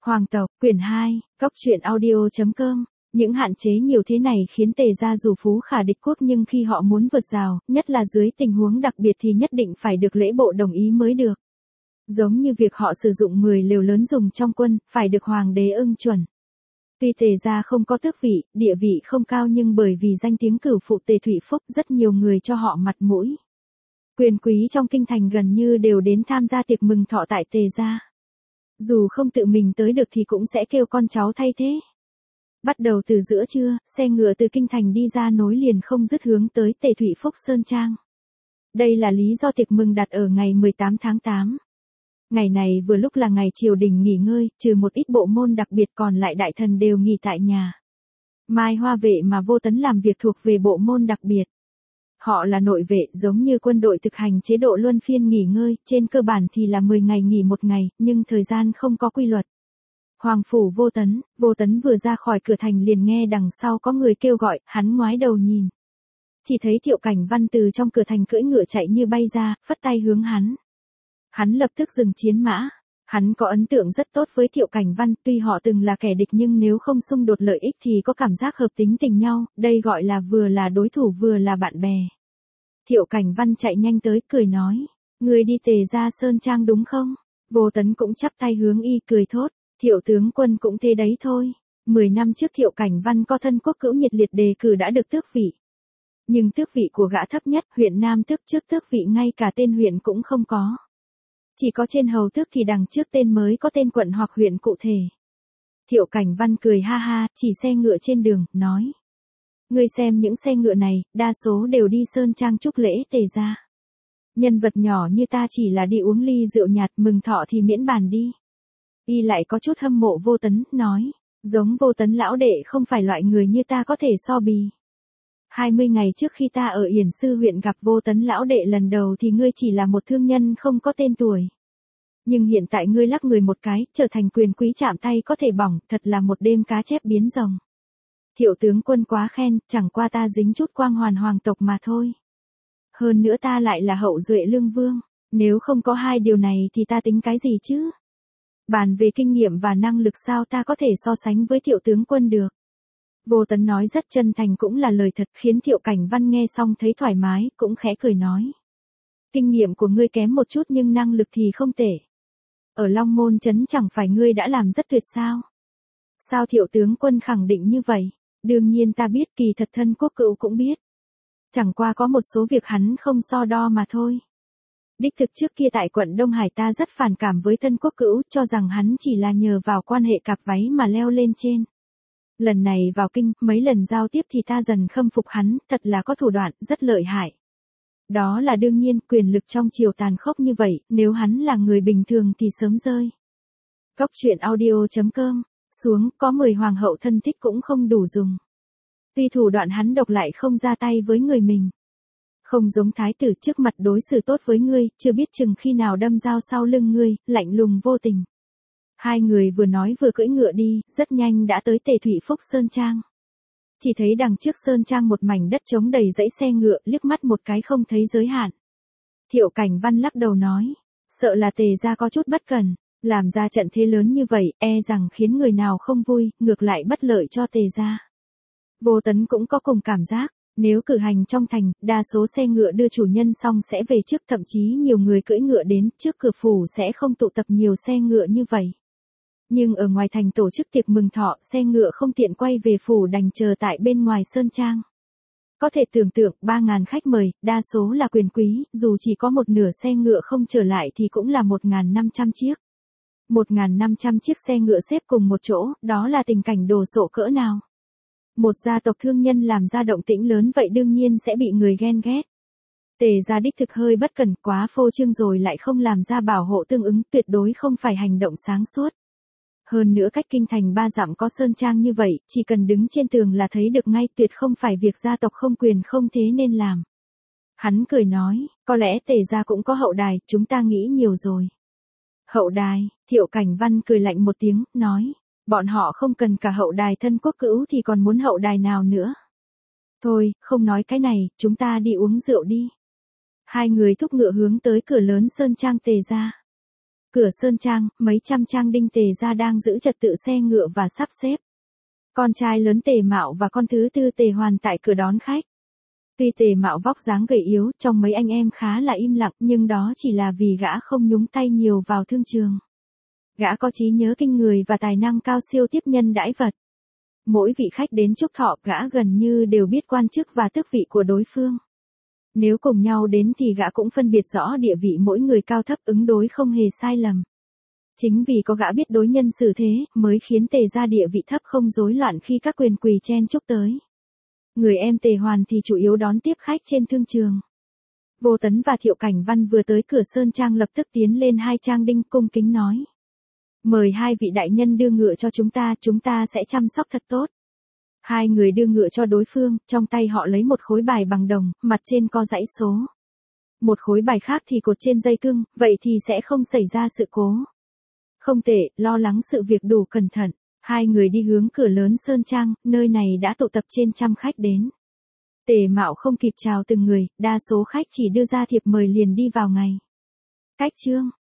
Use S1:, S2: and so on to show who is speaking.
S1: Hoàng tộc, quyển 2, Cóc truyện audio.com. Những hạn chế nhiều thế này khiến Tề gia dù phú khả địch quốc nhưng khi họ muốn vượt rào, nhất là dưới tình huống đặc biệt thì nhất định phải được lễ bộ đồng ý mới được. Giống như việc họ sử dụng 10 lều lớn dùng trong quân, phải được hoàng đế ưng chuẩn. Tuy Tề gia không có tước vị, địa vị không cao nhưng bởi vì danh tiếng cửu phụ Tề Thụy Phúc rất nhiều người cho họ mặt mũi. Quyền quý trong kinh thành gần như đều đến tham gia tiệc mừng thọ tại Tề gia. Dù không tự mình tới được thì cũng sẽ kêu con cháu thay thế. Bắt đầu từ giữa trưa, xe ngựa từ kinh thành đi ra nối liền không dứt hướng tới Tề Thụy Phúc Sơn Trang. Đây là lý do tiệc mừng đặt ở ngày 18 tháng 8. Ngày này vừa lúc là ngày triều đình nghỉ ngơi, trừ một ít bộ môn đặc biệt còn lại đại thần đều nghỉ tại nhà. Mai Hoa vệ mà Vô Tấn làm việc thuộc về bộ môn đặc biệt. Họ là nội vệ giống như quân đội thực hành chế độ luân phiên nghỉ ngơi, trên cơ bản thì là 10 ngày nghỉ một ngày, nhưng thời gian không có quy luật. Hoàng phủ Vô Tấn vừa ra khỏi cửa thành liền nghe đằng sau có người kêu gọi, hắn ngoái đầu nhìn. Chỉ thấy Thiệu Cảnh Văn từ trong cửa thành cưỡi ngựa chạy như bay ra, phất tay hướng hắn. Hắn lập tức dừng chiến mã. Hắn có ấn tượng rất tốt với Thiệu Cảnh Văn, tuy họ từng là kẻ địch nhưng nếu không xung đột lợi ích thì có cảm giác hợp tính tình nhau, đây gọi là vừa là đối thủ vừa là bạn bè. Thiệu Cảnh Văn chạy nhanh tới cười nói, người đi Tề gia Sơn Trang đúng không? Vô Tấn cũng chắp tay hướng y cười thốt, Thiệu tướng quân cũng thế đấy thôi. 10 năm trước Thiệu Cảnh Văn có thân quốc cữu nhiệt liệt đề cử đã được tước vị. Nhưng tước vị của gã thấp nhất, huyện Nam tước trước tước vị ngay cả tên huyện cũng không có. Chỉ có trên hầu tước thì đằng trước tên mới có tên quận hoặc huyện cụ thể. Thiệu Cảnh Văn cười ha ha, chỉ xe ngựa trên đường, nói. Ngươi xem những xe ngựa này, đa số đều đi Sơn Trang chúc lễ Tề gia. Nhân vật nhỏ như ta chỉ là đi uống ly rượu nhạt mừng thọ thì miễn bàn đi. Y lại có chút hâm mộ Vô Tấn, nói. Giống Vô Tấn lão đệ không phải loại người như ta có thể so bì. 20 ngày trước khi ta ở Yển Sư huyện gặp Vô Tấn lão đệ lần đầu thì ngươi chỉ là một thương nhân không có tên tuổi. Nhưng hiện tại ngươi lắc người một cái, trở thành quyền quý chạm tay có thể bỏng, thật là một đêm cá chép biến rồng. Thiệu tướng quân quá khen, chẳng qua ta dính chút quang hoàn hoàng tộc mà thôi. Hơn nữa ta lại là hậu duệ lương vương, nếu không có hai điều này thì ta tính cái gì chứ? Bàn về kinh nghiệm và năng lực sao ta có thể so sánh với Thiệu tướng quân được? Vô Tấn nói rất chân thành cũng là lời thật khiến Thiệu Cảnh Văn nghe xong thấy thoải mái, cũng khẽ cười nói. Kinh nghiệm của ngươi kém một chút nhưng năng lực thì không tệ. Ở Long Môn Trấn chẳng phải ngươi đã làm rất tuyệt sao? Sao Thiệu tướng quân khẳng định như vậy? Đương nhiên ta biết, kỳ thật thân quốc cữu cũng biết. Chẳng qua có một số việc hắn không so đo mà thôi. Đích thực trước kia tại quận Đông Hải ta rất phản cảm với thân quốc cữu, cho rằng hắn chỉ là nhờ vào quan hệ cặp váy mà leo lên trên. Lần này vào kinh, mấy lần giao tiếp thì ta dần khâm phục hắn, thật là có thủ đoạn, rất lợi hại. Đó là đương nhiên, quyền lực trong triều tàn khốc như vậy, nếu hắn là người bình thường thì sớm rơi. Cóc truyện audio.com. Xuống, có 10 hoàng hậu thân thích cũng không đủ dùng. Tuy thủ đoạn hắn độc lại không ra tay với người mình. Không giống thái tử trước mặt đối xử tốt với ngươi, chưa biết chừng khi nào đâm dao sau lưng ngươi, lạnh lùng vô tình. Hai người vừa nói vừa cưỡi ngựa đi, rất nhanh đã tới Tề Thụy Phúc Sơn Trang. Chỉ thấy đằng trước Sơn Trang một mảnh đất trống đầy dãy xe ngựa, liếc mắt một cái không thấy giới hạn. Thiệu Cảnh Văn lắc đầu nói, sợ là Tề gia có chút bất cần. Làm ra trận thế lớn như vậy, e rằng khiến người nào không vui, ngược lại bất lợi cho Tề gia. Vô Tấn cũng có cùng cảm giác, nếu cử hành trong thành, đa số xe ngựa đưa chủ nhân xong sẽ về trước, thậm chí nhiều người cưỡi ngựa đến trước cửa phủ sẽ không tụ tập nhiều xe ngựa như vậy. Nhưng ở ngoài thành tổ chức tiệc mừng thọ, xe ngựa không tiện quay về phủ đành chờ tại bên ngoài Sơn Trang. Có thể tưởng tượng 3.000 khách mời, đa số là quyền quý, dù chỉ có một nửa xe ngựa không trở lại thì cũng là 1.500 chiếc. 1.500 chiếc xe ngựa xếp cùng một chỗ, đó là tình cảnh đồ sộ cỡ nào. Một gia tộc thương nhân làm ra động tĩnh lớn vậy đương nhiên sẽ bị người ghen ghét. Tề gia đích thực hơi bất cẩn, quá phô trương rồi lại không làm ra bảo hộ tương ứng, tuyệt đối không phải hành động sáng suốt. Hơn nữa cách kinh thành 3 dặm có Sơn Trang như vậy, chỉ cần đứng trên tường là thấy được ngay, tuyệt không phải việc gia tộc không quyền không thế nên làm. Hắn cười nói, có lẽ Tề gia cũng có hậu đài, chúng ta nghĩ nhiều rồi. Hậu đài, Thiệu Cảnh Văn cười lạnh một tiếng, nói, bọn họ không cần cả hậu đài thân quốc cữu thì còn muốn hậu đài nào nữa. Thôi, không nói cái này, chúng ta đi uống rượu đi. Hai người thúc ngựa hướng tới cửa lớn Sơn Trang Tề gia. Cửa sơn trang, mấy trăm trang đinh Tề gia đang giữ trật tự xe ngựa và sắp xếp. Con trai lớn Tề Mạo và con thứ tư Tề Hoàn tại cửa đón khách. Tuy Tề Mạo vóc dáng gầy yếu, trong mấy anh em khá là im lặng, nhưng đó chỉ là vì gã không nhúng tay nhiều vào thương trường. Gã có trí nhớ kinh người và tài năng cao siêu tiếp nhân đãi vật. Mỗi vị khách đến chúc thọ, gã gần như đều biết quan chức và tước vị của đối phương. Nếu cùng nhau đến thì gã cũng phân biệt rõ địa vị mỗi người cao thấp, ứng đối không hề sai lầm. Chính vì có gã biết đối nhân xử thế, mới khiến Tề gia địa vị thấp không rối loạn khi các quyền quý chen chúc tới. Người em Tề Hoàn thì chủ yếu đón tiếp khách trên thương trường. Vô Tấn và Thiệu Cảnh Văn vừa tới cửa sơn trang lập tức tiến lên hai trang đinh cung kính nói. Mời hai vị đại nhân đưa ngựa cho chúng ta sẽ chăm sóc thật tốt. Hai người đưa ngựa cho đối phương, trong tay họ lấy một khối bài bằng đồng, mặt trên có dãy số. Một khối bài khác thì cột trên dây cưng, vậy thì sẽ không xảy ra sự cố. Không tệ, lo lắng sự việc đủ cẩn thận. Hai người đi hướng cửa lớn sơn trang, nơi này đã tụ tập trên trăm khách đến. Tề Mạo không kịp chào từng người, đa số khách chỉ đưa ra thiệp mời liền đi vào ngay. Cách chương